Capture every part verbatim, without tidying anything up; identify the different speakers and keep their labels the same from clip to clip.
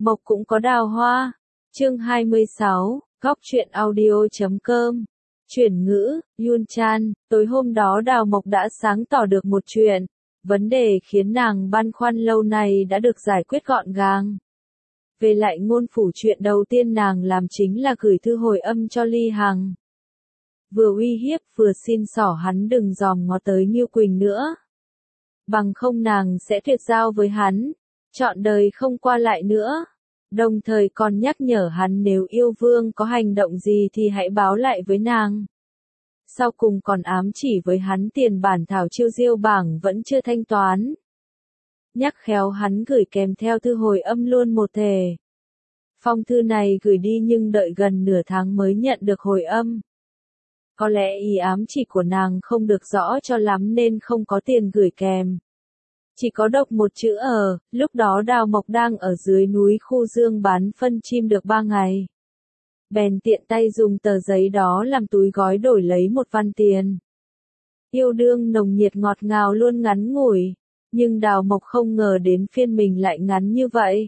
Speaker 1: Mộc cũng có đào hoa. Chương hai mươi sáu, góc truyện audio chấm com. Chuyển ngữ, Yun Chan, tối hôm đó Đào Mộc đã sáng tỏ được một chuyện. Vấn đề khiến nàng băn khoăn lâu nay đã được giải quyết gọn gàng. Về lại ngôn phủ, chuyện đầu tiên nàng làm chính là gửi thư hồi âm cho Ly Hằng. Vừa uy hiếp vừa xin xỏ hắn đừng dòm ngó tới Ngưu Quỳnh nữa. Bằng không nàng sẽ tuyệt giao với hắn, trọn đời không qua lại nữa. Đồng thời còn nhắc nhở hắn nếu yêu vương có hành động gì thì hãy báo lại với nàng. Sau cùng còn ám chỉ với hắn tiền bản thảo chiêu diêu bảng vẫn chưa thanh toán. Nhắc khéo hắn gửi kèm theo thư hồi âm luôn một thể. Phong thư này gửi đi nhưng đợi gần nửa tháng mới nhận được hồi âm. Có lẽ ý ám chỉ của nàng không được rõ cho lắm nên không có tiền gửi kèm. Chỉ có độc một chữ ở, lúc đó Đào Mộc đang ở dưới núi Khu Dương bán phân chim được ba ngày. Bèn tiện tay dùng tờ giấy đó làm túi gói đổi lấy một văn tiền. Yêu đương nồng nhiệt ngọt ngào luôn ngắn ngủi, nhưng Đào Mộc không ngờ đến phiên mình lại ngắn như vậy.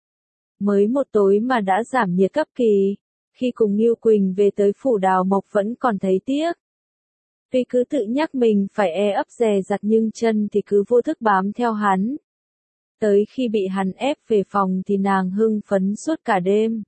Speaker 1: Mới một tối mà đã giảm nhiệt cấp kỳ, khi cùng Ngưu Quỳnh về tới phủ Đào Mộc vẫn còn thấy tiếc. Tuy cứ tự nhắc mình phải e ấp dè dặt nhưng chân thì cứ vô thức bám theo hắn. Tới khi bị hắn ép về phòng thì nàng hưng phấn suốt cả đêm.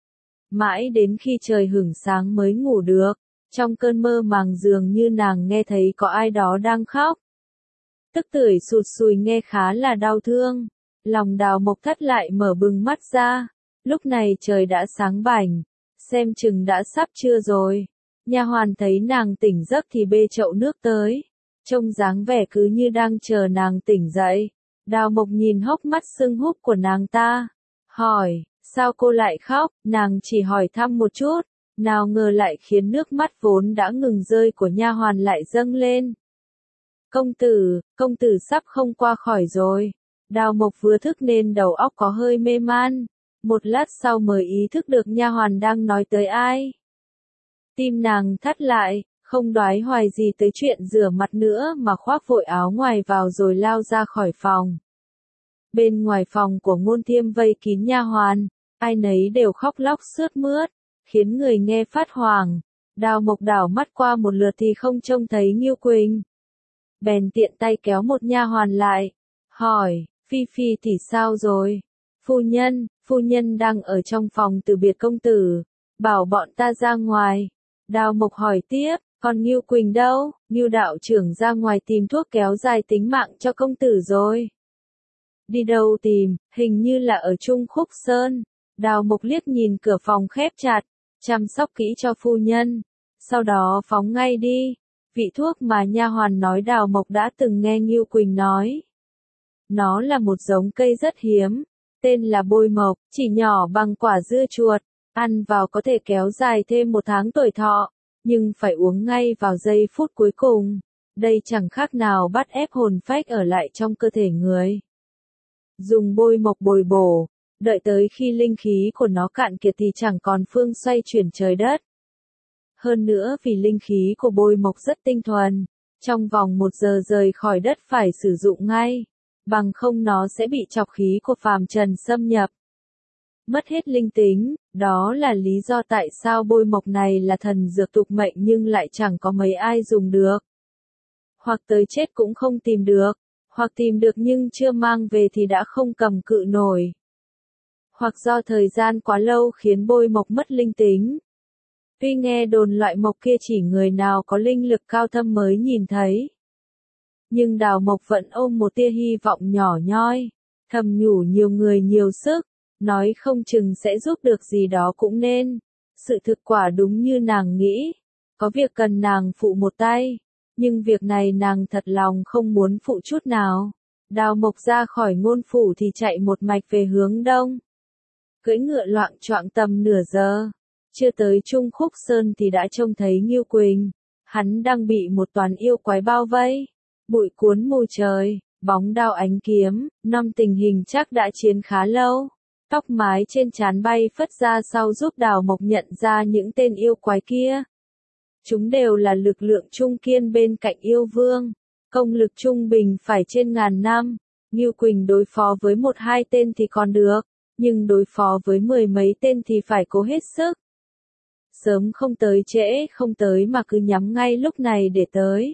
Speaker 1: Mãi đến khi trời hửng sáng mới ngủ được, trong cơn mơ màng dường như nàng nghe thấy có ai đó đang khóc. Tức tưởi sụt sùi nghe khá là đau thương, lòng Đào Mộc thắt lại mở bừng mắt ra, lúc này trời đã sáng bảnh, xem chừng đã sắp trưa rồi. Nha hoàn thấy nàng tỉnh giấc thì bê chậu nước tới, trông dáng vẻ cứ như đang chờ nàng tỉnh dậy. Đào Mộc nhìn hốc mắt sưng húp của nàng ta, hỏi, sao cô lại khóc? Nàng chỉ hỏi thăm một chút, nào ngờ lại khiến nước mắt vốn đã ngừng rơi của nha hoàn lại dâng lên. Công tử, công tử sắp không qua khỏi rồi. Đào Mộc vừa thức nên đầu óc có hơi mê man, một lát sau mới ý thức được nha hoàn đang nói tới ai. Tim nàng thắt lại, không đoái hoài gì tới chuyện rửa mặt nữa mà khoác vội áo ngoài vào rồi lao ra khỏi phòng. Bên ngoài phòng của Ngôn Thiêm vây kín nha hoàn, ai nấy đều khóc lóc sướt mướt, khiến người nghe phát hoảng. Đào Mộc đảo mắt qua một lượt thì không trông thấy Ngưu Quỳnh. Bèn tiện tay kéo một nha hoàn lại, hỏi, Phi Phi thì sao rồi? Phu nhân, phu nhân đang ở trong phòng từ biệt công tử, bảo bọn ta ra ngoài. Đào Mộc hỏi tiếp, còn Ngưu Quỳnh đâu? Ngưu đạo trưởng ra ngoài tìm thuốc kéo dài tính mạng cho công tử rồi. Đi đâu tìm, hình như là ở Trung Khúc Sơn. Đào Mộc liếc nhìn cửa phòng khép chặt, chăm sóc kỹ cho phu nhân, sau đó phóng ngay đi. Vị thuốc mà nha hoàn nói Đào Mộc đã từng nghe Ngưu Quỳnh nói. Nó là một giống cây rất hiếm, tên là bôi mộc, chỉ nhỏ bằng quả dưa chuột, ăn vào có thể kéo dài thêm một tháng tuổi thọ, nhưng phải uống ngay vào giây phút cuối cùng. Đây chẳng khác nào bắt ép hồn phách ở lại trong cơ thể người. Dùng bôi mộc bồi bổ, đợi tới khi linh khí của nó cạn kiệt thì chẳng còn phương xoay chuyển trời đất. Hơn nữa vì linh khí của bôi mộc rất tinh thuần, trong vòng một giờ rời khỏi đất phải sử dụng ngay, bằng không nó sẽ bị trọc khí của phàm trần xâm nhập. Mất hết linh tính, đó là lý do tại sao bôi mộc này là thần dược tục mệnh nhưng lại chẳng có mấy ai dùng được. Hoặc tới chết cũng không tìm được, hoặc tìm được nhưng chưa mang về thì đã không cầm cự nổi. Hoặc do thời gian quá lâu khiến bôi mộc mất linh tính. Tuy nghe đồn loại mộc kia chỉ người nào có linh lực cao thâm mới nhìn thấy. Nhưng Đào Mộc vẫn ôm một tia hy vọng nhỏ nhoi, thầm nhủ nhiều người nhiều sức, nói không chừng sẽ giúp được gì đó cũng nên. Sự thực quả đúng như nàng nghĩ, có việc cần nàng phụ một tay, nhưng việc này nàng thật lòng không muốn phụ chút nào. Đào Mộc ra khỏi ngôn phủ thì chạy một mạch về hướng đông. Cưỡi ngựa loạng choạng tầm nửa giờ, chưa tới Trung Khúc Sơn thì đã trông thấy Ngưu Quỳnh. Hắn đang bị một toán yêu quái bao vây, bụi cuốn mù trời, bóng đao ánh kiếm, năm tình hình chắc đã chiến khá lâu. Tóc mái trên trán bay phất ra sau giúp Đào Mộc nhận ra những tên yêu quái kia. Chúng đều là lực lượng trung kiên bên cạnh yêu vương, công lực trung bình phải trên ngàn năm. Ngưu Quỳnh đối phó với một hai tên thì còn được, nhưng đối phó với mười mấy tên thì phải cố hết sức. Sớm không tới trễ không tới mà cứ nhắm ngay lúc này để tới.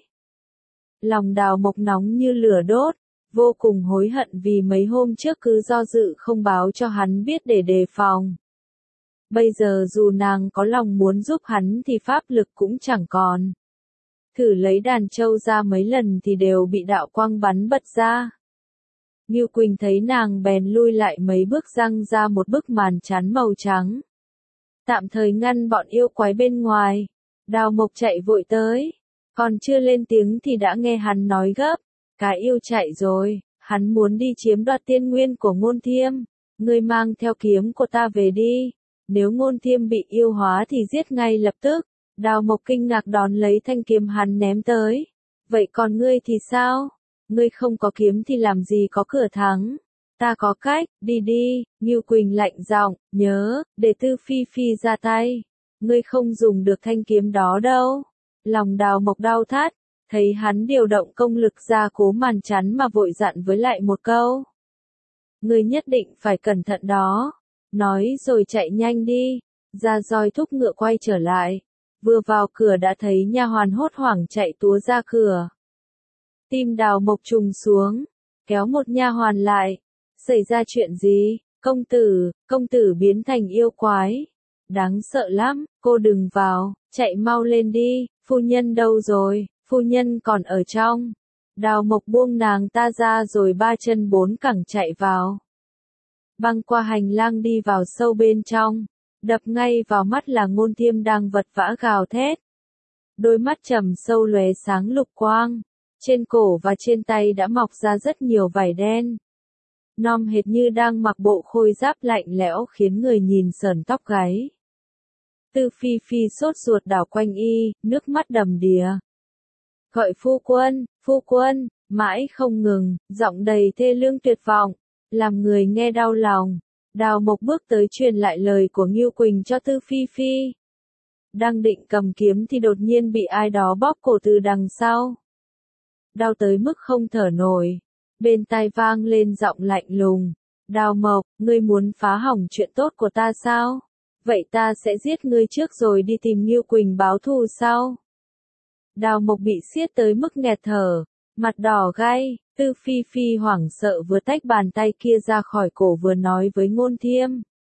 Speaker 1: Lòng Đào Mộc nóng như lửa đốt, vô cùng hối hận vì mấy hôm trước cứ do dự không báo cho hắn biết để đề phòng. Bây giờ dù nàng có lòng muốn giúp hắn thì pháp lực cũng chẳng còn. Thử lấy đàn châu ra mấy lần thì đều bị đạo quang bắn bật ra. Ngưu Quỳnh thấy nàng bèn lui lại mấy bước răng ra một bức màn chắn màu trắng. Tạm thời ngăn bọn yêu quái bên ngoài. Đào Mộc chạy vội tới. Còn chưa lên tiếng thì đã nghe hắn nói gấp. Cái yêu chạy rồi, hắn muốn đi chiếm đoạt tiên nguyên của Ngôn Thiêm. Ngươi mang theo kiếm của ta về đi. Nếu Ngôn Thiêm bị yêu hóa thì giết ngay lập tức. Đào Mộc kinh ngạc đón lấy thanh kiếm hắn ném tới. Vậy còn ngươi thì sao? Ngươi không có kiếm thì làm gì có cửa thắng? Ta có cách, đi đi, Ngưu Quỳnh lạnh giọng, nhớ, để Tư Phi Phi ra tay. Ngươi không dùng được thanh kiếm đó đâu. Lòng Đào Mộc đau thắt, thấy hắn điều động công lực ra cố màn chắn mà vội dặn với lại một câu. Ngươi nhất định phải cẩn thận đó. Nói rồi chạy nhanh đi. Ra roi thúc ngựa quay trở lại. Vừa vào cửa đã thấy nha hoàn hốt hoảng chạy túa ra cửa. Tim Đào Mộc trùng xuống, kéo một nha hoàn lại. Xảy ra chuyện gì? Công tử, công tử biến thành yêu quái. Đáng sợ lắm, cô đừng vào, chạy mau lên đi, phu nhân đâu rồi, phu nhân còn ở trong. Đào Mộc buông nàng ta ra rồi ba chân bốn cẳng chạy vào. Băng qua hành lang đi vào sâu bên trong, đập ngay vào mắt là Ngôn Thiêm đang vật vã gào thét. Đôi mắt trầm sâu lóe sáng lục quang, trên cổ và trên tay đã mọc ra rất nhiều vảy đen. Nom hệt như đang mặc bộ khôi giáp lạnh lẽo khiến người nhìn sởn tóc gáy. Tư Phi Phi sốt ruột đảo quanh y, nước mắt đầm đìa. Gọi phu quân, phu quân, mãi không ngừng, giọng đầy thê lương tuyệt vọng, làm người nghe đau lòng. Đào Mộc bước tới truyền lại lời của Ngưu Quỳnh cho Tư Phi Phi. Đang định cầm kiếm thì đột nhiên bị ai đó bóp cổ từ đằng sau. Đau tới mức không thở nổi. Bên tai vang lên giọng lạnh lùng. Đào Mộc, ngươi muốn phá hỏng chuyện tốt của ta sao? Vậy ta sẽ giết ngươi trước rồi đi tìm Ngưu Quỳnh báo thù sau. Đào Mộc bị siết tới mức nghẹt thở, mặt đỏ gay. Tư Phi Phi hoảng sợ vừa tách bàn tay kia ra khỏi cổ vừa nói với Ngôn Thiêm.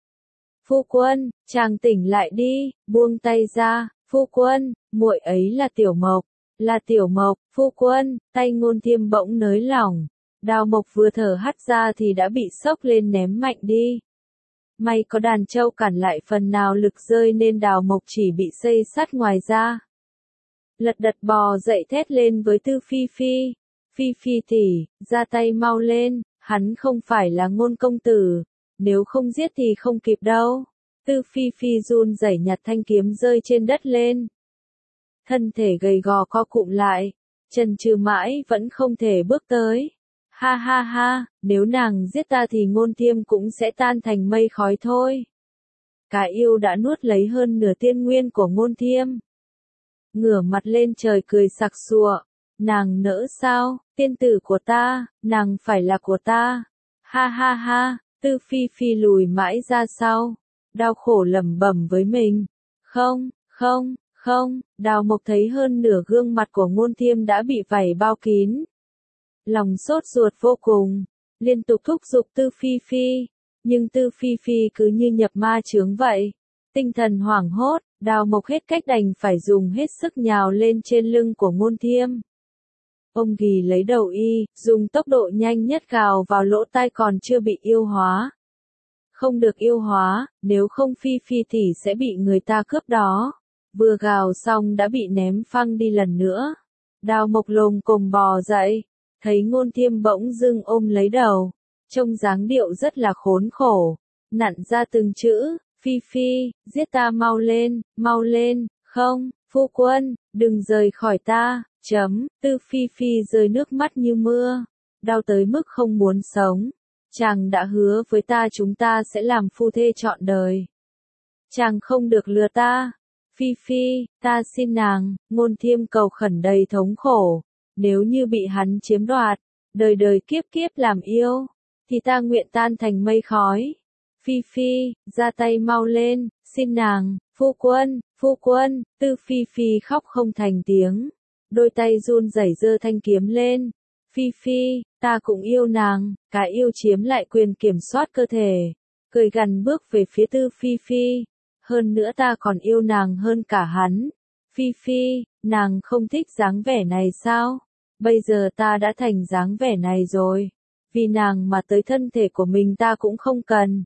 Speaker 1: Phu quân, chàng tỉnh lại đi, buông tay ra, phu quân, muội ấy là Tiểu Mộc, là Tiểu Mộc, phu quân, tay Ngôn Thiêm bỗng nới lỏng. Đào Mộc vừa thở hắt ra thì đã bị sốc lên ném mạnh đi. May có đàn châu cản lại phần nào lực rơi nên Đào Mộc chỉ bị xây sắt ngoài ra. Lật đật bò dậy thét lên với Tư Phi Phi. Phi Phi tỷ, ra tay mau lên, hắn không phải là Ngôn công tử, nếu không giết thì không kịp đâu. Tư Phi Phi run rẩy nhặt thanh kiếm rơi trên đất lên. Thân thể gầy gò co cụm lại, chần chừ mãi vẫn không thể bước tới. Ha ha ha, nếu nàng giết ta thì Ngôn Thiêm cũng sẽ tan thành mây khói thôi. Cả yêu đã nuốt lấy hơn nửa tiên nguyên của Ngôn Thiêm. Ngửa mặt lên trời cười sặc sụa. Nàng nỡ sao, tiên tử của ta, nàng phải là của ta. Ha ha ha, Tư Phi Phi lùi mãi ra sau, đau khổ lẩm bẩm với mình. Không, không, không, Đào Mộc thấy hơn nửa gương mặt của Ngôn Thiêm đã bị vảy bao kín. Lòng sốt ruột vô cùng, liên tục thúc giục Tư Phi Phi, nhưng Tư Phi Phi cứ như nhập ma chướng vậy. Tinh thần hoảng hốt, Đào Mộc hết cách đành phải dùng hết sức nhào lên trên lưng của Ngôn Thiêm. Ông Ghi lấy đầu y, dùng tốc độ nhanh nhất gào vào lỗ tai còn chưa bị yêu hóa. Không được yêu hóa, nếu không Phi Phi thì sẽ bị người ta cướp đó. Vừa gào xong đã bị ném phăng đi lần nữa. Đào Mộc lồm cồm bò dậy, thấy Ngôn Thiêm bỗng dưng ôm lấy đầu, trông dáng điệu rất là khốn khổ, nặn ra từng chữ, Phi Phi, giết ta mau lên, mau lên, không, phu quân, đừng rời khỏi ta. Chấm, Tư Phi Phi rơi nước mắt như mưa, đau tới mức không muốn sống. Chàng đã hứa với ta chúng ta sẽ làm phu thê trọn đời. Chàng không được lừa ta. Phi Phi, ta xin nàng, Ngôn Thiêm cầu khẩn đầy thống khổ. Nếu như bị hắn chiếm đoạt, đời đời kiếp kiếp làm yêu, thì ta nguyện tan thành mây khói. Phi Phi, ra tay mau lên, xin nàng, phu quân, phu quân, Tư Phi Phi khóc không thành tiếng, đôi tay run rẩy giơ thanh kiếm lên. Phi Phi, ta cũng yêu nàng, cả yêu chiếm lại quyền kiểm soát cơ thể, cười gằn bước về phía Tư Phi Phi, hơn nữa ta còn yêu nàng hơn cả hắn. Phi Phi, nàng không thích dáng vẻ này sao? Bây giờ ta đã thành dáng vẻ này rồi, vì nàng mà tới thân thể của mình ta cũng không cần.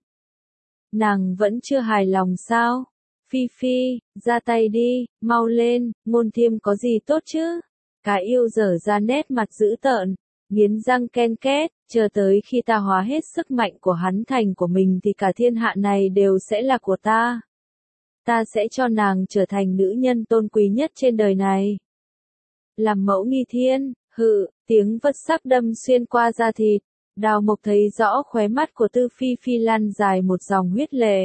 Speaker 1: Nàng vẫn chưa hài lòng sao? Phi Phi, ra tay đi, mau lên, Ngôn Thiêm có gì tốt chứ? Cả yêu dở ra nét mặt dữ tợn, nghiến răng ken két, chờ tới khi ta hóa hết sức mạnh của hắn thành của mình thì cả thiên hạ này đều sẽ là của ta. Ta sẽ cho nàng trở thành nữ nhân tôn quý nhất trên đời này. Làm mẫu nghi thiên, hự, tiếng vật sắc đâm xuyên qua da thịt, Đào Mộc thấy rõ khóe mắt của Tư Phi Phi lan dài một dòng huyết lệ.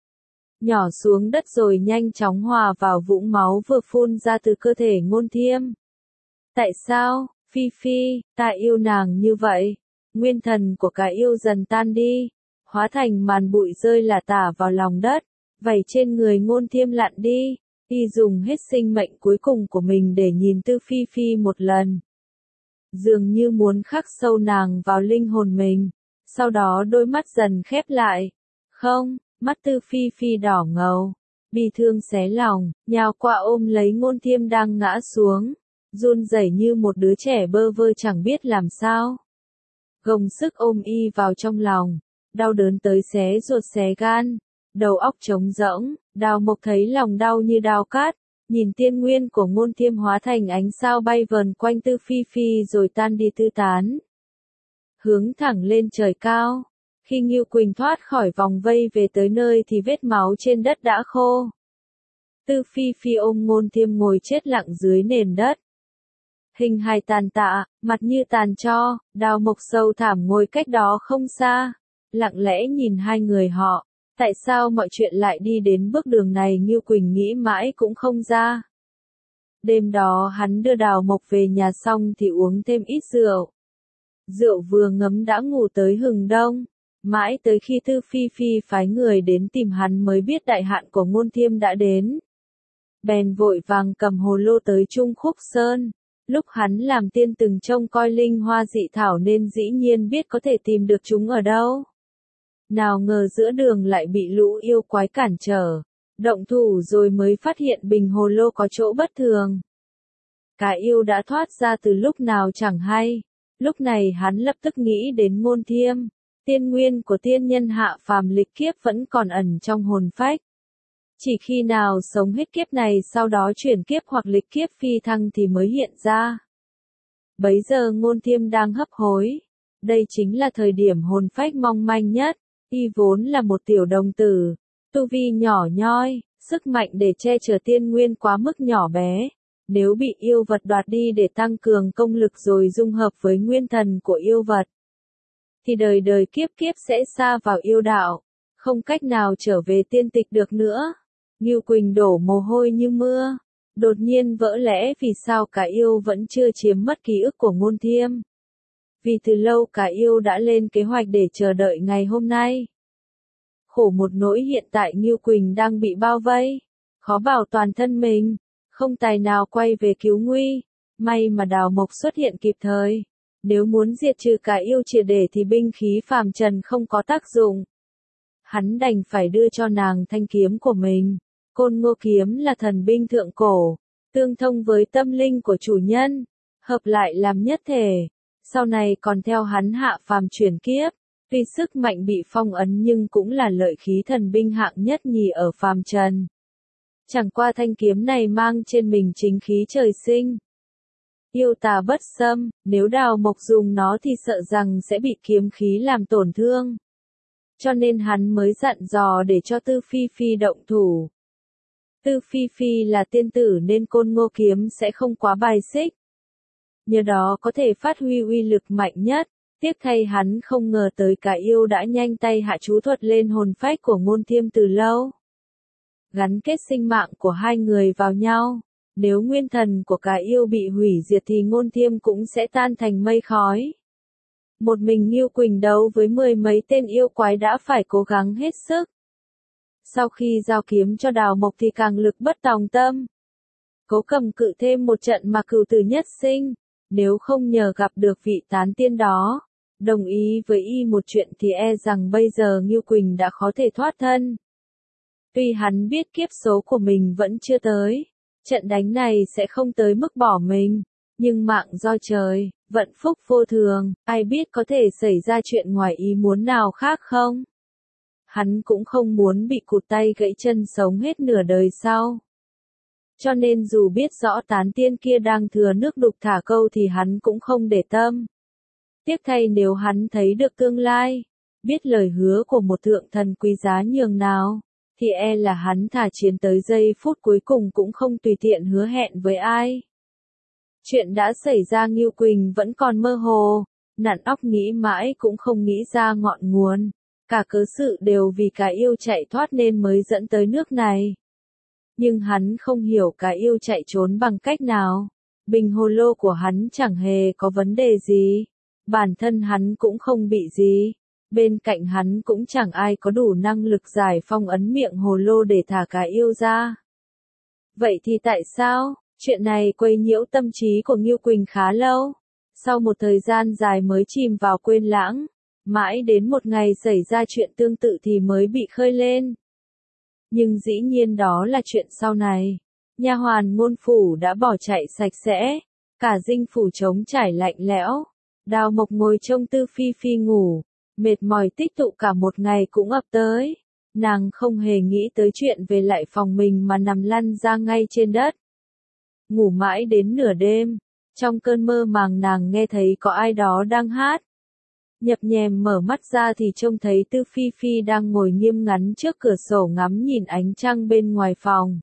Speaker 1: Nhỏ xuống đất rồi nhanh chóng hòa vào vũng máu vừa phun ra từ cơ thể Ngôn Thiêm. Tại sao, Phi Phi, ta yêu nàng như vậy? Nguyên thần của cả yêu dần tan đi, hóa thành màn bụi rơi lả tả vào lòng đất, vảy trên người Ngôn Thiêm lặn đi, y dùng hết sinh mệnh cuối cùng của mình để nhìn Tư Phi Phi một lần. Dường như muốn khắc sâu nàng vào linh hồn mình, sau đó đôi mắt dần khép lại. Không, mắt Tư Phi Phi đỏ ngầu, bi thương xé lòng, nhào qua ôm lấy Ngôn Thiêm đang ngã xuống, run rẩy như một đứa trẻ bơ vơ chẳng biết làm sao. Gồng sức ôm y vào trong lòng, đau đớn tới xé ruột xé gan, đầu óc trống rỗng, Đào Mộc thấy lòng đau như đao cát, nhìn tiên nguyên của Ngôn Thiêm hóa thành ánh sao bay vờn quanh Tư Phi Phi rồi tan đi tư tán. Hướng thẳng lên trời cao, khi Ngưu Quỳnh thoát khỏi vòng vây về tới nơi thì vết máu trên đất đã khô. Tư Phi Phi ôm Ngôn Thiêm ngồi chết lặng dưới nền đất. Hình hài tàn tạ, mặt như tàn tro, Đào Mộc sâu thảm ngồi cách đó không xa, lặng lẽ nhìn hai người họ. Tại sao mọi chuyện lại đi đến bước đường này Ngưu Quỳnh nghĩ mãi cũng không ra. Đêm đó hắn đưa Đào Mộc về nhà xong thì uống thêm ít rượu. Rượu vừa ngấm đã ngủ tới hừng đông, mãi tới khi Tư Phi Phi phái người đến tìm hắn mới biết đại hạn của Ngôn Thiêm đã đến. Bèn vội vàng cầm hồ lô tới Trung Khúc Sơn, lúc hắn làm tiên từng trông coi linh hoa dị thảo nên dĩ nhiên biết có thể tìm được chúng ở đâu. Nào ngờ giữa đường lại bị lũ yêu quái cản trở, động thủ rồi mới phát hiện bình hồ lô có chỗ bất thường. Cả yêu đã thoát ra từ lúc nào chẳng hay, lúc này hắn lập tức nghĩ đến Ngôn Thiêm, tiên nguyên của tiên nhân hạ phàm lịch kiếp vẫn còn ẩn trong hồn phách. Chỉ khi nào sống hết kiếp này sau đó chuyển kiếp hoặc lịch kiếp phi thăng thì mới hiện ra. Bấy giờ Ngôn Thiêm đang hấp hối, đây chính là thời điểm hồn phách mong manh nhất. Y vốn là một tiểu đồng tử, tu vi nhỏ nhoi, sức mạnh để che chở tiên nguyên quá mức nhỏ bé. Nếu bị yêu vật đoạt đi để tăng cường công lực rồi dung hợp với nguyên thần của yêu vật, thì đời đời kiếp kiếp sẽ sa vào yêu đạo, không cách nào trở về tiên tịch được nữa. Ngưu Quỳnh đổ mồ hôi như mưa, đột nhiên vỡ lẽ vì sao cả yêu vẫn chưa chiếm mất ký ức của Ngôn Thiêm. Vì từ lâu cả yêu đã lên kế hoạch để chờ đợi ngày hôm nay. Khổ một nỗi hiện tại Ngưu Quỳnh đang bị bao vây, khó bảo toàn thân mình, không tài nào quay về cứu nguy. May mà Đào Mộc xuất hiện kịp thời. Nếu muốn diệt trừ cả yêu triệt để thì binh khí phàm trần không có tác dụng. Hắn đành phải đưa cho nàng thanh kiếm của mình. Côn Ngô kiếm là thần binh thượng cổ, tương thông với tâm linh của chủ nhân, hợp lại làm nhất thể. Sau này còn theo hắn hạ phàm chuyển kiếp, tuy sức mạnh bị phong ấn nhưng cũng là lợi khí thần binh hạng nhất nhì ở phàm trần. Chẳng qua thanh kiếm này mang trên mình chính khí trời sinh. Yêu tà bất xâm, nếu Đào Mộc dùng nó thì sợ rằng sẽ bị kiếm khí làm tổn thương. Cho nên hắn mới dặn dò để cho Tư Phi Phi động thủ. Tư Phi Phi là tiên tử nên Côn Ngô kiếm sẽ không quá bài xích. Nhờ đó có thể phát huy uy lực mạnh nhất. Tiếc thay hắn không ngờ tới cả yêu đã nhanh tay hạ chú thuật lên hồn phách của Ngôn Thiêm từ lâu. Gắn kết sinh mạng của hai người vào nhau. Nếu nguyên thần của cả yêu bị hủy diệt thì Ngôn Thiêm cũng sẽ tan thành mây khói. Một mình Ngưu Quỳnh đấu với mười mấy tên yêu quái đã phải cố gắng hết sức. Sau khi giao kiếm cho Đào Mộc thì càng lực bất tòng tâm. Cố cầm cự thêm một trận mà cửu tử nhất sinh, nếu không nhờ gặp được vị tán tiên đó, đồng ý với y một chuyện thì e rằng bây giờ Ngưu Quỳnh đã khó thể thoát thân. Tuy hắn biết kiếp số của mình vẫn chưa tới, trận đánh này sẽ không tới mức bỏ mình, nhưng mạng do trời, vận phúc vô thường, ai biết có thể xảy ra chuyện ngoài ý muốn nào khác không? Hắn cũng không muốn bị cụt tay gãy chân sống hết nửa đời sau. Cho nên dù biết rõ tán tiên kia đang thừa nước đục thả câu thì hắn cũng không để tâm. Tiếc thay nếu hắn thấy được tương lai, biết lời hứa của một thượng thần quý giá nhường nào, thì e là hắn thả chiến tới giây phút cuối cùng cũng không tùy tiện hứa hẹn với ai. Chuyện đã xảy ra Ngưu Quỳnh vẫn còn mơ hồ, nặn óc nghĩ mãi cũng không nghĩ ra ngọn nguồn. Cả cớ sự đều vì cái yêu chạy thoát nên mới dẫn tới nước này. Nhưng hắn không hiểu cái yêu chạy trốn bằng cách nào. Bình hồ lô của hắn chẳng hề có vấn đề gì. Bản thân hắn cũng không bị gì. Bên cạnh hắn cũng chẳng ai có đủ năng lực giải phong ấn miệng hồ lô để thả cái yêu ra. Vậy thì tại sao? Chuyện này quấy nhiễu tâm trí của Ngưu Quỳnh khá lâu. Sau một thời gian dài mới chìm vào quên lãng. Mãi đến một ngày xảy ra chuyện tương tự thì mới bị khơi lên. Nhưng dĩ nhiên đó là chuyện sau này. Nha hoàn Ngôn phủ đã bỏ chạy sạch sẽ. Cả dinh phủ trống trải lạnh lẽo. Đào Mộc ngồi trông Tư Phi Phi ngủ. Mệt mỏi tích tụ cả một ngày cũng ập tới. Nàng không hề nghĩ tới chuyện về lại phòng mình mà nằm lăn ra ngay trên đất. Ngủ mãi đến nửa đêm. Trong cơn mơ màng nàng nghe thấy có ai đó đang hát. Nhập nhèm mở mắt ra thì trông thấy Tư Phi Phi đang ngồi nghiêm ngắn trước cửa sổ ngắm nhìn ánh trăng bên ngoài phòng.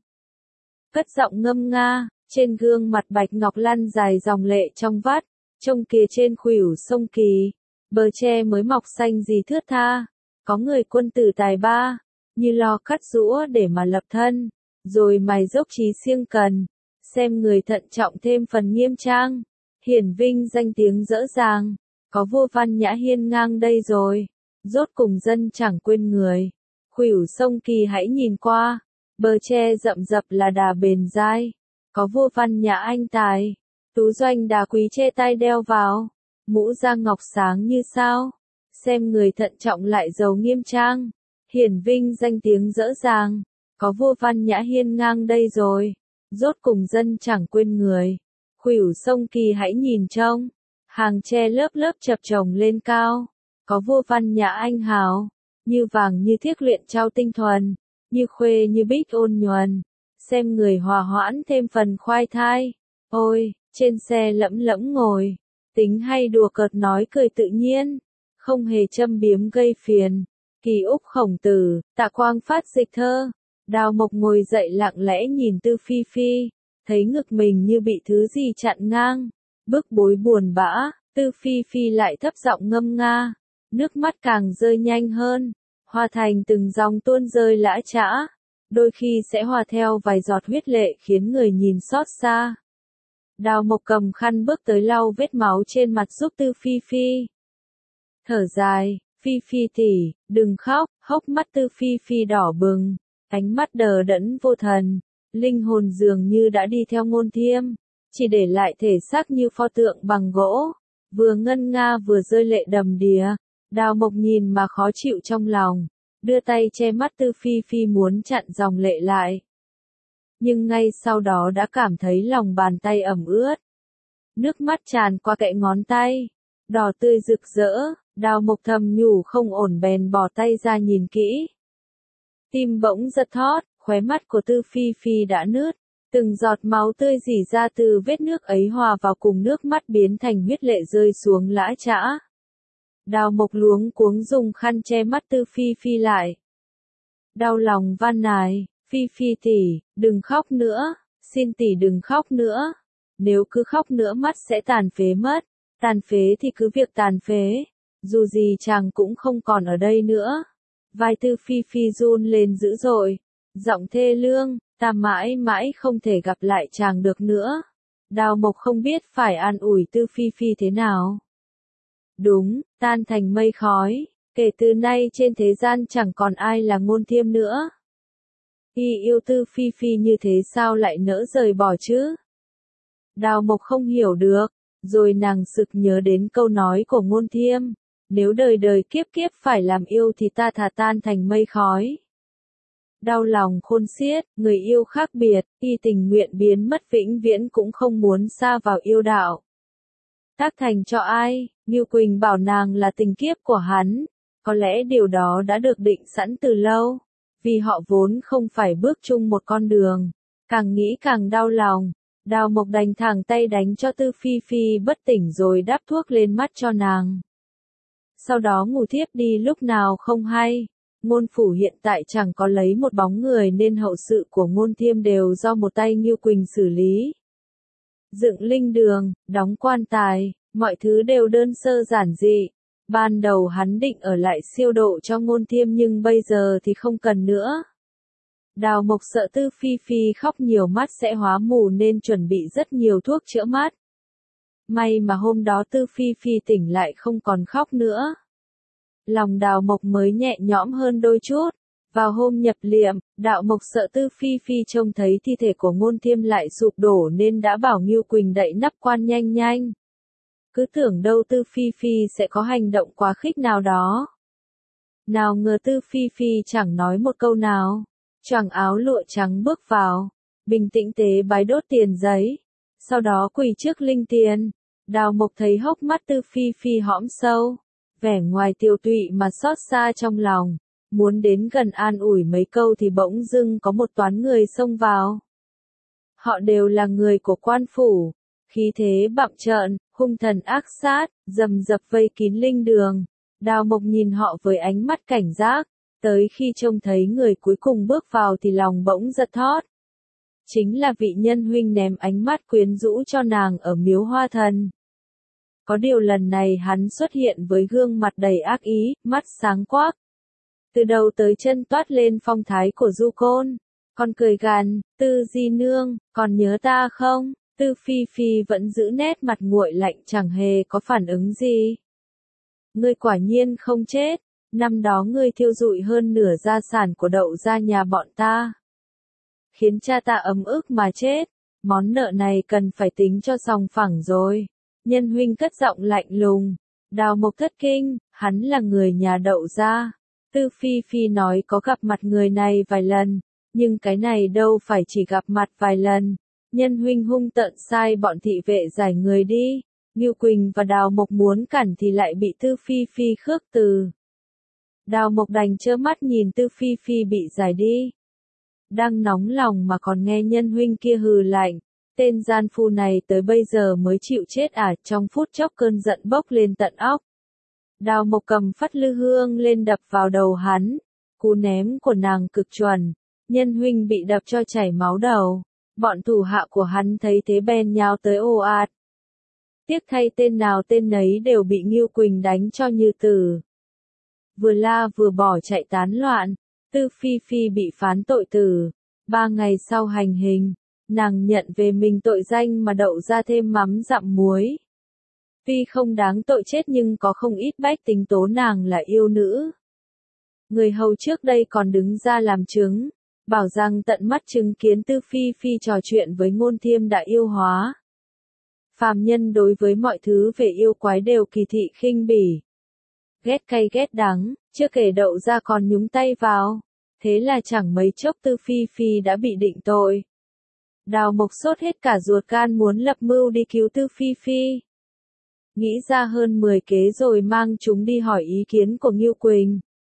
Speaker 1: Cất giọng ngâm nga, trên gương mặt bạch ngọc lăn dài dòng lệ trong vắt, trông kìa trên khuỷu sông Kỳ, bờ tre mới mọc xanh gì thướt tha, có người quân tử tài ba, như lo cắt rũa để mà lập thân, rồi mài dốc trí siêng cần, xem người thận trọng thêm phần nghiêm trang, hiển vinh danh tiếng dỡ dàng. Có vua văn nhã hiên ngang đây rồi, rốt cùng dân chẳng quên người. Khuỷu sông Kỳ hãy nhìn qua, bờ tre rậm rập là đà bền dai. Có vua văn nhã anh tài, tú doanh đá quý che tai đeo vào, mũ da ngọc sáng như sao. Xem người thận trọng lại giàu nghiêm trang, hiển vinh danh tiếng dỡ dàng. Có vua văn nhã hiên ngang đây rồi, rốt cùng dân chẳng quên người. Khuỷu sông Kỳ hãy nhìn trông. Hàng tre lớp lớp chập chồng lên cao, có vua văn nhã anh hào, như vàng như thiếc luyện trao tinh thuần, như khuê như bích ôn nhuần, xem người hòa hoãn thêm phần khoai thai. Ôi, trên xe lẫm lẫm ngồi, tính hay đùa cợt nói cười tự nhiên, không hề châm biếm gây phiền. Kỳ Úc Khổng Tử, Tạ Quang Phát dịch thơ, Đào Mộc ngồi dậy lặng lẽ nhìn Tư Phi Phi, thấy ngực mình như bị thứ gì chặn ngang. Bức bối buồn bã, Tư Phi Phi lại thấp giọng ngâm nga, nước mắt càng rơi nhanh hơn, hòa thành từng dòng tuôn rơi lã chã, đôi khi sẽ hòa theo vài giọt huyết lệ khiến người nhìn xót xa. Đào Mộc cầm khăn bước tới lau vết máu trên mặt giúp Tư Phi Phi. Thở dài, Phi Phi tỷ, đừng khóc, hốc mắt Tư Phi Phi đỏ bừng, ánh mắt đờ đẫn vô thần, linh hồn dường như đã đi theo Ngôn Thiêm. Chỉ để lại thể xác như pho tượng bằng gỗ, vừa ngân nga vừa rơi lệ đầm đìa. Đào Mộc nhìn mà khó chịu trong lòng, đưa tay che mắt Tư Phi Phi muốn chặn dòng lệ lại. Nhưng ngay sau đó đã cảm thấy lòng bàn tay ẩm ướt. Nước mắt tràn qua kẽ ngón tay, đỏ tươi rực rỡ, Đào Mộc thầm nhủ không ổn bèn bỏ tay ra nhìn kỹ. Tim bỗng giật thót, khóe mắt của Tư Phi Phi đã nứt. Từng giọt máu tươi rỉ ra từ vết nước ấy hòa vào cùng nước mắt biến thành huyết lệ rơi xuống lã chã. Đào Mộc luống cuống dùng khăn che mắt Tư Phi Phi lại. Đau lòng van nài, Phi Phi tỷ, đừng khóc nữa, xin tỷ đừng khóc nữa. Nếu cứ khóc nữa mắt sẽ tàn phế mất, tàn phế thì cứ việc tàn phế, dù gì chàng cũng không còn ở đây nữa. Vai Tư Phi Phi run lên dữ dội, giọng thê lương. Ta mãi mãi không thể gặp lại chàng được nữa. Đào Mộc không biết phải an ủi Tư Phi Phi thế nào. Đúng, tan thành mây khói, kể từ nay trên thế gian chẳng còn ai là Ngôn Thiêm nữa. Y yêu Tư Phi Phi như thế sao lại nỡ rời bỏ chứ? Đào Mộc không hiểu được, rồi nàng sực nhớ đến câu nói của Ngôn Thiêm, nếu đời đời kiếp kiếp phải làm yêu thì ta thà tan thành mây khói. Đau lòng khôn xiết, người yêu khác biệt, y tình nguyện biến mất vĩnh viễn cũng không muốn sa vào yêu đạo. Tác thành cho ai? Ngưu Quỳnh bảo nàng là tình kiếp của hắn, có lẽ điều đó đã được định sẵn từ lâu, vì họ vốn không phải bước chung một con đường. Càng nghĩ càng đau lòng, Đào Mộc đành thẳng tay đánh cho Tư Phi Phi bất tỉnh rồi đắp thuốc lên mắt cho nàng. Sau đó ngủ thiếp đi lúc nào không hay. Ngôn phủ hiện tại chẳng có lấy một bóng người nên hậu sự của Ngôn Thiêm đều do một tay Ngưu Quỳnh xử lý. Dựng linh đường, đóng quan tài, mọi thứ đều đơn sơ giản dị. Ban đầu hắn định ở lại siêu độ cho Ngôn Thiêm nhưng bây giờ thì không cần nữa. Đào Mộc sợ Tư Phi Phi khóc nhiều mắt sẽ hóa mù nên chuẩn bị rất nhiều thuốc chữa mắt. May mà hôm đó Tư Phi Phi tỉnh lại không còn khóc nữa. Lòng Đào Mộc mới nhẹ nhõm hơn đôi chút. Vào hôm nhập liệm, Đạo Mộc sợ Tư Phi Phi trông thấy thi thể của Ngôn Thiêm lại sụp đổ nên đã bảo Ngưu Quỳnh đậy nắp quan nhanh nhanh. Cứ tưởng đâu Tư Phi Phi sẽ có hành động quá khích nào đó. Nào ngờ Tư Phi Phi chẳng nói một câu nào, choàng áo lụa trắng bước vào, bình tĩnh tế bái đốt tiền giấy, sau đó quỳ trước linh tiền. Đào Mộc thấy hốc mắt Tư Phi Phi hõm sâu, vẻ ngoài tiều tụy mà xót xa trong lòng, muốn đến gần an ủi mấy câu thì bỗng dưng có một toán người xông vào. Họ đều là người của quan phủ, khí thế bặm trợn, hung thần ác sát, rầm rập vây kín linh đường. Đào Mộc nhìn họ với ánh mắt cảnh giác, tới khi trông thấy người cuối cùng bước vào thì lòng bỗng giật thót. Chính là vị nhân huynh ném ánh mắt quyến rũ cho nàng ở miếu Hoa Thần. Có điều lần này hắn xuất hiện với gương mặt đầy ác ý, mắt sáng quắc. Từ đầu tới chân toát lên phong thái của du côn. Con cười gằn, Tư di nương, còn nhớ ta không? Tư Phi Phi vẫn giữ nét mặt nguội lạnh chẳng hề có phản ứng gì. Ngươi quả nhiên không chết, năm đó ngươi thiêu rụi hơn nửa gia sản của Đậu gia nhà bọn ta. Khiến cha ta ấm ức mà chết, món nợ này cần phải tính cho sòng phẳng rồi. Nhân huynh cất giọng lạnh lùng. Đào Mộc thất kinh, hắn là người nhà Đậu gia. Tư Phi Phi nói có gặp mặt người này vài lần, nhưng cái này đâu phải chỉ gặp mặt vài lần. Nhân huynh hung tợn sai bọn thị vệ giải người đi. Ngưu Quỳnh và Đào Mộc muốn cản thì lại bị Tư Phi Phi khước từ. Đào Mộc đành trơ mắt nhìn Tư Phi Phi bị giải đi. Đang nóng lòng mà còn nghe nhân huynh kia hừ lạnh. Tên gian phu này tới bây giờ mới chịu chết à? Trong phút chốc cơn giận bốc lên tận óc. Đào Mộc cầm phất lư hương lên đập vào đầu hắn. Cú ném của nàng cực chuẩn. Nhân huynh bị đập cho chảy máu đầu. Bọn thủ hạ của hắn thấy thế bèn nhào tới ồ ạt. Tiếc thay tên nào tên nấy đều bị Ngưu Quỳnh đánh cho như tử. Vừa la vừa bỏ chạy tán loạn. Tư Phi Phi bị phán tội tử. Ba ngày sau hành hình, nàng nhận về mình tội danh mà Đậu ra thêm mắm dặm muối. Tuy không đáng tội chết nhưng có không ít bách tính tố nàng là yêu nữ. Người hầu trước đây còn đứng ra làm chứng, bảo rằng tận mắt chứng kiến Tư Phi Phi trò chuyện với Ngôn Thiêm đã yêu hóa. Phàm nhân đối với mọi thứ về yêu quái đều kỳ thị khinh bỉ. Ghét cay ghét đắng, chưa kể Đậu ra còn nhúng tay vào. Thế là chẳng mấy chốc Tư Phi Phi đã bị định tội. Đào Mộc sốt hết cả ruột gan muốn lập mưu đi cứu Tư Phi Phi. Nghĩ ra hơn mười kế rồi mang chúng đi hỏi ý kiến của Ngưu Quỳnh.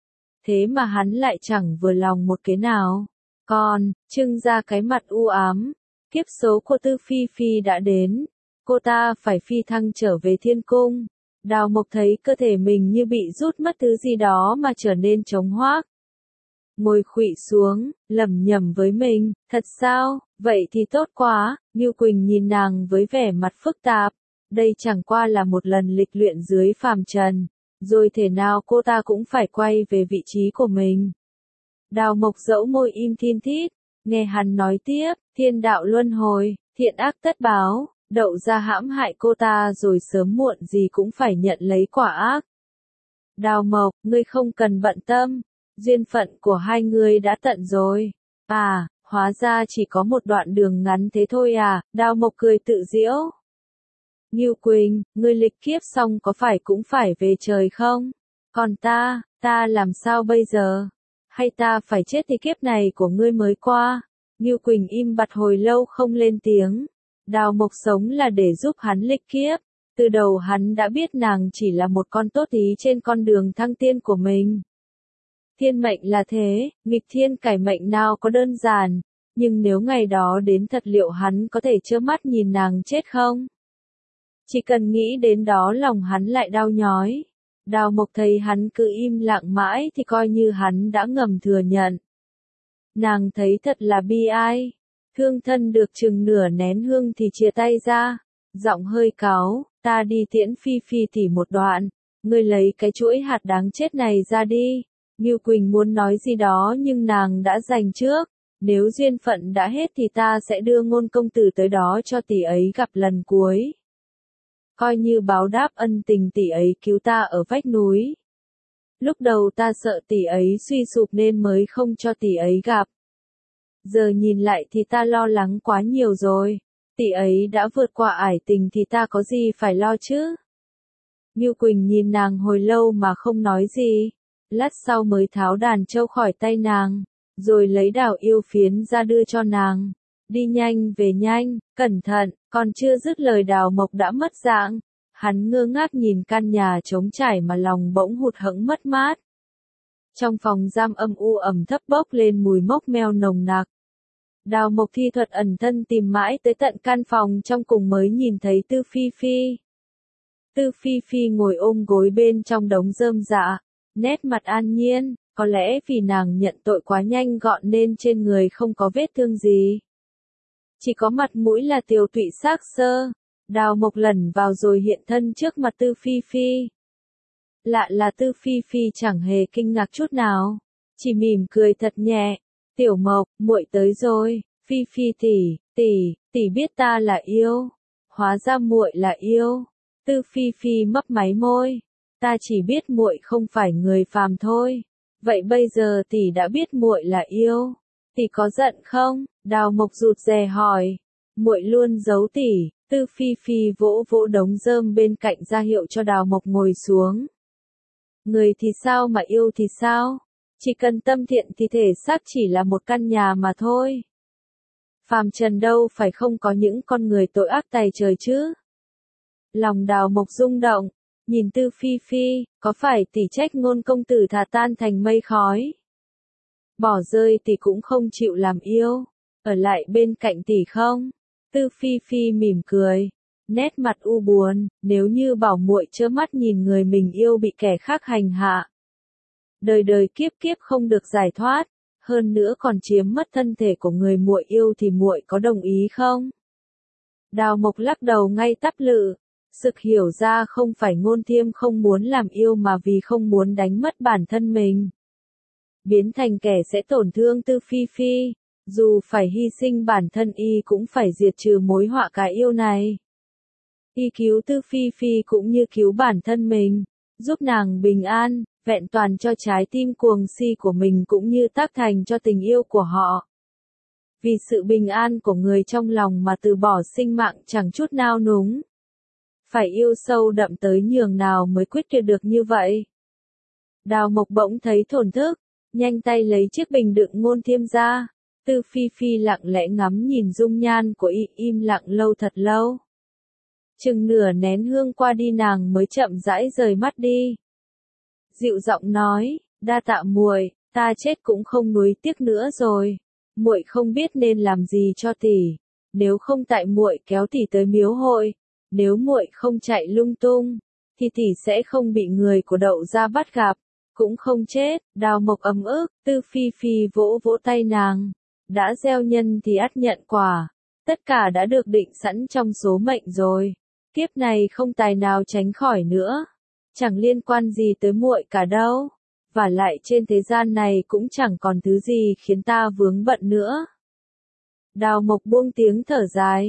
Speaker 1: Thế mà hắn lại chẳng vừa lòng một kế nào. Còn, trưng ra cái mặt u ám. Kiếp số của Tư Phi Phi đã đến. Cô ta phải phi thăng trở về thiên cung. Đào Mộc thấy cơ thể mình như bị rút mất thứ gì đó mà trở nên trống hoác. Ngồi khuỵu xuống, lẩm nhẩm với mình, thật sao, vậy thì tốt quá. Ngưu Quỳnh nhìn nàng với vẻ mặt phức tạp. Đây chẳng qua là một lần lịch luyện dưới phàm trần. Rồi thể nào cô ta cũng phải quay về vị trí của mình. Đào Mộc dẫu môi im thiên thít, nghe hắn nói tiếp, thiên đạo luân hồi, thiện ác tất báo, Đậu ra hãm hại cô ta rồi sớm muộn gì cũng phải nhận lấy quả ác. Đào Mộc, ngươi không cần bận tâm, duyên phận của hai người đã tận rồi. À, hóa ra chỉ có một đoạn đường ngắn thế thôi à, Đào Mộc cười tự giễu. Ngưu Quỳnh, ngươi lịch kiếp xong có phải cũng phải về trời không? Còn ta, ta làm sao bây giờ? Hay ta phải chết thì kiếp này của ngươi mới qua? Ngưu Quỳnh im bặt hồi lâu không lên tiếng. Đào Mộc sống là để giúp hắn lịch kiếp. Từ đầu hắn đã biết nàng chỉ là một con tốt ý trên con đường thăng tiên của mình. Thiên mệnh là thế, nghịch thiên cải mệnh nào có đơn giản, nhưng nếu ngày đó đến thật liệu hắn có thể trơ mắt nhìn nàng chết không? Chỉ cần nghĩ đến đó lòng hắn lại đau nhói. Đào Mộc thấy hắn cứ im lặng mãi thì coi như hắn đã ngầm thừa nhận. Nàng thấy thật là bi ai. Thương thân được chừng nửa nén hương thì chia tay ra. Giọng hơi cáu, ta đi tiễn Phi Phi tỷ một đoạn. Ngươi lấy cái chuỗi hạt đáng chết này ra đi. Ngưu Quỳnh muốn nói gì đó nhưng nàng đã giành trước. Nếu duyên phận đã hết thì ta sẽ đưa Ngôn công tử tới đó cho tỷ ấy gặp lần cuối. Coi như báo đáp ân tình tỷ ấy cứu ta ở vách núi. Lúc đầu ta sợ tỷ ấy suy sụp nên mới không cho tỷ ấy gặp. Giờ nhìn lại thì ta lo lắng quá nhiều rồi. Tỷ ấy đã vượt qua ải tình thì ta có gì phải lo chứ? Ngưu Quỳnh nhìn nàng hồi lâu mà không nói gì. Lát sau mới tháo đàn châu khỏi tay nàng, rồi lấy đào yêu phiến ra đưa cho nàng. Đi nhanh về nhanh, cẩn thận, còn chưa dứt lời Đào Mộc đã mất dạng. Hắn ngơ ngác nhìn căn nhà trống trải mà lòng bỗng hụt hẫng mất mát. Trong phòng giam âm u ẩm thấp bốc lên mùi mốc meo nồng nặc. Đào Mộc thi thuật ẩn thân tìm mãi tới tận căn phòng trong cùng mới nhìn thấy Tư Phi Phi. Tư Phi Phi ngồi ôm gối bên trong đống rơm rạ, nét mặt an nhiên, có lẽ vì nàng nhận tội quá nhanh gọn nên trên người không có vết thương gì. Chỉ có mặt mũi là tiều tụy xác xơ. Đào Mộc lẩn vào rồi hiện thân trước mặt Tư Phi Phi. Lạ là Tư Phi Phi chẳng hề kinh ngạc chút nào, chỉ mỉm cười thật nhẹ. Tiểu Mộc, muội tới rồi. Phi Phi tỷ, tỷ, tỷ biết ta là yêu. Hóa ra muội là yêu. Tư Phi Phi mấp máy môi. Ta chỉ biết muội không phải người phàm thôi. Vậy bây giờ tỷ đã biết muội là yêu. Tỷ có giận không? Đào Mộc rụt rè hỏi. Muội luôn giấu tỷ. Tư Phi Phi vỗ vỗ đống rơm bên cạnh ra hiệu cho Đào Mộc ngồi xuống. Người thì sao mà yêu thì sao? Chỉ cần tâm thiện thì thể xác chỉ là một căn nhà mà thôi. Phàm trần đâu phải không có những con người tội ác tày trời chứ. Lòng Đào Mộc rung động, nhìn Tư Phi Phi, có phải tỷ trách Ngôn công tử thà tan thành mây khói? Bỏ rơi tỷ cũng không chịu làm yêu, ở lại bên cạnh tỷ không? Tư Phi Phi mỉm cười, nét mặt u buồn, nếu như bảo muội trơ mắt nhìn người mình yêu bị kẻ khác hành hạ. Đời đời kiếp kiếp không được giải thoát, hơn nữa còn chiếm mất thân thể của người muội yêu thì muội có đồng ý không? Đào Mộc lắc đầu ngay tắp lự, sực hiểu ra không phải Ngôn Thiêm không muốn làm yêu mà vì không muốn đánh mất bản thân mình. Biến thành kẻ sẽ tổn thương Tư Phi Phi, dù phải hy sinh bản thân y cũng phải diệt trừ mối họa cái yêu này. Y cứu Tư Phi Phi cũng như cứu bản thân mình, giúp nàng bình an, vẹn toàn cho trái tim cuồng si của mình cũng như tác thành cho tình yêu của họ. Vì sự bình an của người trong lòng mà từ bỏ sinh mạng chẳng chút nao núng. Phải yêu sâu đậm tới nhường nào mới quyết tuyệt được như vậy. Đào Mộc bỗng thấy thổn thức, nhanh tay lấy chiếc bình đựng Ngôn Thiêm ra. Tư Phi Phi lặng lẽ ngắm nhìn dung nhan của y im lặng lâu thật lâu. Chừng nửa nén hương qua đi nàng mới chậm rãi rời mắt đi. Dịu giọng nói, đa tạ muội, ta chết cũng không nuối tiếc nữa rồi. Muội không biết nên làm gì cho tỷ, nếu không tại muội kéo tỷ tới miếu hội, nếu muội không chạy lung tung, thì tỷ sẽ không bị người của Đậu gia bắt gặp, cũng không chết. Đào Mộc ấm ức, Tư Phi Phi vỗ vỗ tay nàng, đã gieo nhân thì ắt nhận quả, tất cả đã được định sẵn trong số mệnh rồi, kiếp này không tài nào tránh khỏi nữa, chẳng liên quan gì tới muội cả đâu. Và lại trên thế gian này cũng chẳng còn thứ gì khiến ta vướng bận nữa. Đào Mộc buông tiếng thở dài.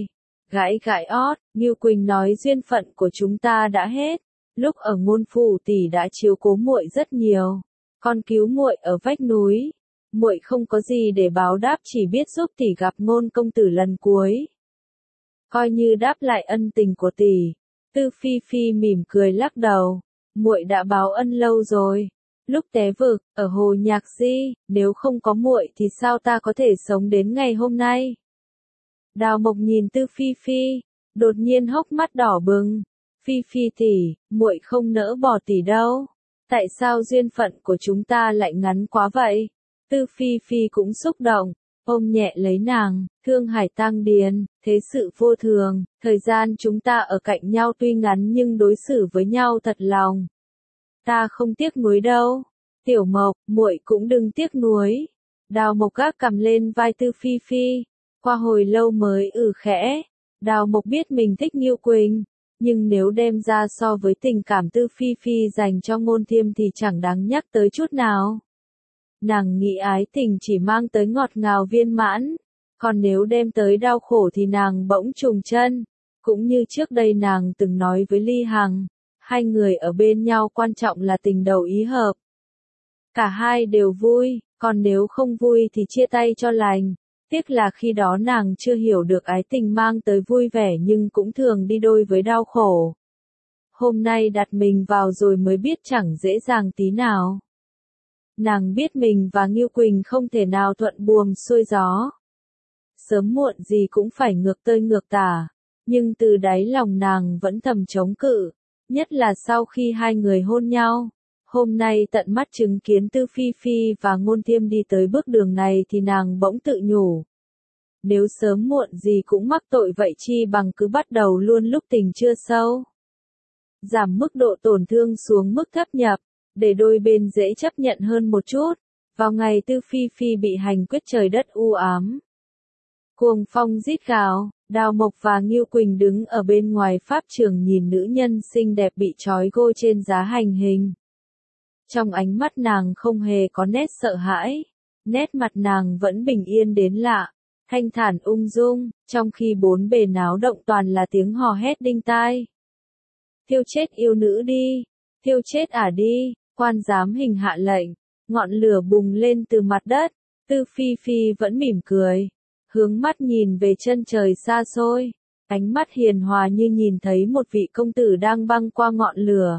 Speaker 1: gãi gãi ót, Ngưu Quỳnh nói duyên phận của chúng ta đã hết. Lúc ở Ngôn phủ tỷ đã chiếu cố muội rất nhiều, còn cứu muội ở vách núi, muội không có gì để báo đáp, chỉ biết giúp tỷ gặp Ngôn công tử lần cuối. Coi như đáp lại ân tình của tỷ. Tư Phi Phi mỉm cười lắc đầu, muội đã báo ân lâu rồi. Lúc té vực, ở Hồ Nhạc Di, nếu không có muội thì sao ta có thể sống đến ngày hôm nay? Đào Mộc nhìn Tư Phi Phi, đột nhiên hốc mắt đỏ bừng. Phi Phi tỷ, muội không nỡ bỏ tỷ đâu. Tại sao duyên phận của chúng ta lại ngắn quá vậy? Tư Phi Phi cũng xúc động, ôm nhẹ lấy nàng, Thương Hải Tăng Điền, thế sự vô thường, thời gian chúng ta ở cạnh nhau tuy ngắn nhưng đối xử với nhau thật lòng. Ta không tiếc nuối đâu. Tiểu Mộc, muội cũng đừng tiếc nuối. Đào Mộc gác cầm lên vai Tư Phi Phi, qua hồi lâu mới ừ khẽ. Đào Mộc biết mình thích Ngưu Quỳnh, nhưng nếu đem ra so với tình cảm Tư Phi Phi dành cho Ngôn Thiêm thì chẳng đáng nhắc tới chút nào. Nàng nghĩ ái tình chỉ mang tới ngọt ngào viên mãn, còn nếu đem tới đau khổ thì nàng bỗng trùng chân. Cũng như trước đây nàng từng nói với Ly Hằng, hai người ở bên nhau quan trọng là tình đầu ý hợp. Cả hai đều vui, còn nếu không vui thì chia tay cho lành. Tiếc là khi đó nàng chưa hiểu được ái tình mang tới vui vẻ nhưng cũng thường đi đôi với đau khổ. Hôm nay đặt mình vào rồi mới biết chẳng dễ dàng tí nào. Nàng biết mình và Ngưu Quỳnh không thể nào thuận buồm xuôi gió. Sớm muộn gì cũng phải ngược tơi ngược tả, nhưng từ đáy lòng nàng vẫn thầm chống cự, nhất là sau khi hai người hôn nhau. Hôm nay tận mắt chứng kiến Tư Phi Phi và Ngôn Thiêm đi tới bước đường này thì nàng bỗng tự nhủ. Nếu sớm muộn gì cũng mắc tội vậy chi bằng cứ bắt đầu luôn lúc tình chưa sâu. Giảm mức độ tổn thương xuống mức thấp nhập, để đôi bên dễ chấp nhận hơn một chút. Vào ngày Tư Phi Phi bị hành quyết trời đất u ám, cuồng phong rít gào, Đào Mộc và Ngưu Quỳnh đứng ở bên ngoài pháp trường nhìn nữ nhân xinh đẹp bị trói gô trên giá hành hình. Trong ánh mắt nàng không hề có nét sợ hãi, nét mặt nàng vẫn bình yên đến lạ, thanh thản ung dung, trong khi bốn bề náo động toàn là tiếng hò hét đinh tai. Thiêu chết yêu nữ đi, thiêu chết ả đi, quan giám hình hạ lệnh, ngọn lửa bùng lên từ mặt đất, Tư Phi Phi vẫn mỉm cười, hướng mắt nhìn về chân trời xa xôi, ánh mắt hiền hòa như nhìn thấy một vị công tử đang băng qua ngọn lửa.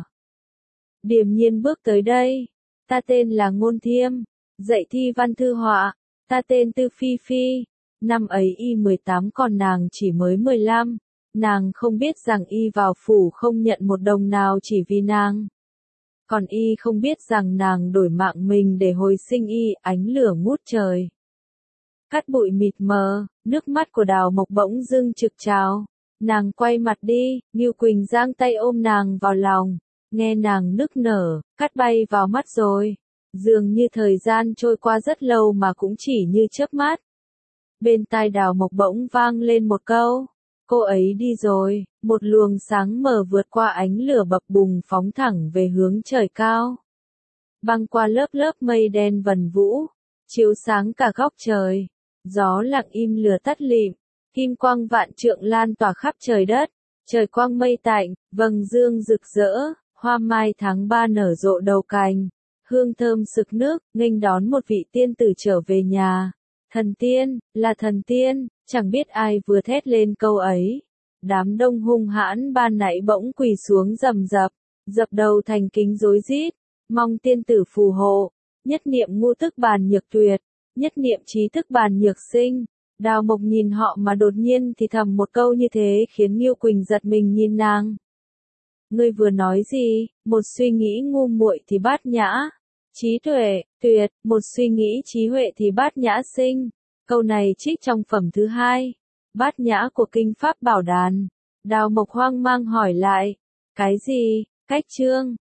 Speaker 1: Điềm nhiên bước tới đây, ta tên là Ngôn Thiêm, dạy thi văn thư họa, ta tên Tư Phi Phi, năm ấy y mười tám còn nàng chỉ mới mười lăm, nàng không biết rằng y vào phủ không nhận một đồng nào chỉ vì nàng. Còn y không biết rằng nàng đổi mạng mình để hồi sinh y, ánh lửa ngút trời. Cát bụi mịt mờ, nước mắt của Đào Mộc bỗng dưng trực trào, nàng quay mặt đi, Ngưu Quỳnh giang tay ôm nàng vào lòng. Nghe nàng nức nở, cát bay vào mắt rồi. Dường như thời gian trôi qua rất lâu mà cũng chỉ như chớp mắt. Bên tai Đào Mộc bỗng vang lên một câu. Cô ấy đi rồi, một luồng sáng mờ vượt qua ánh lửa bập bùng phóng thẳng về hướng trời cao. Băng qua lớp lớp mây đen vần vũ, chiếu sáng cả góc trời. Gió lặng im lửa tắt lịm, kim quang vạn trượng lan tỏa khắp trời đất. Trời quang mây tạnh, vầng dương rực rỡ. Hoa mai tháng ba nở rộ đầu cành, hương thơm sực nước, nghênh đón một vị tiên tử trở về nhà. Thần tiên, là thần tiên, chẳng biết ai vừa thét lên câu ấy. Đám đông hung hãn ban nãy bỗng quỳ xuống rầm rập, dập đầu thành kính rối rít, mong tiên tử phù hộ. Nhất niệm ngu tức bàn nhược tuyệt, nhất niệm trí thức bàn nhược sinh. Đào Mộc nhìn họ mà đột nhiên thì thầm một câu như thế khiến Ngưu Quỳnh giật mình nhìn nàng. Ngươi vừa nói gì? Một suy nghĩ ngu muội thì bát nhã, trí tuệ, tuyệt, một suy nghĩ trí huệ thì bát nhã sinh. Câu này trích trong phẩm thứ hai, bát nhã của kinh pháp Bảo Đàn. Đào Mộc hoang mang hỏi lại, cái gì? Cách chương,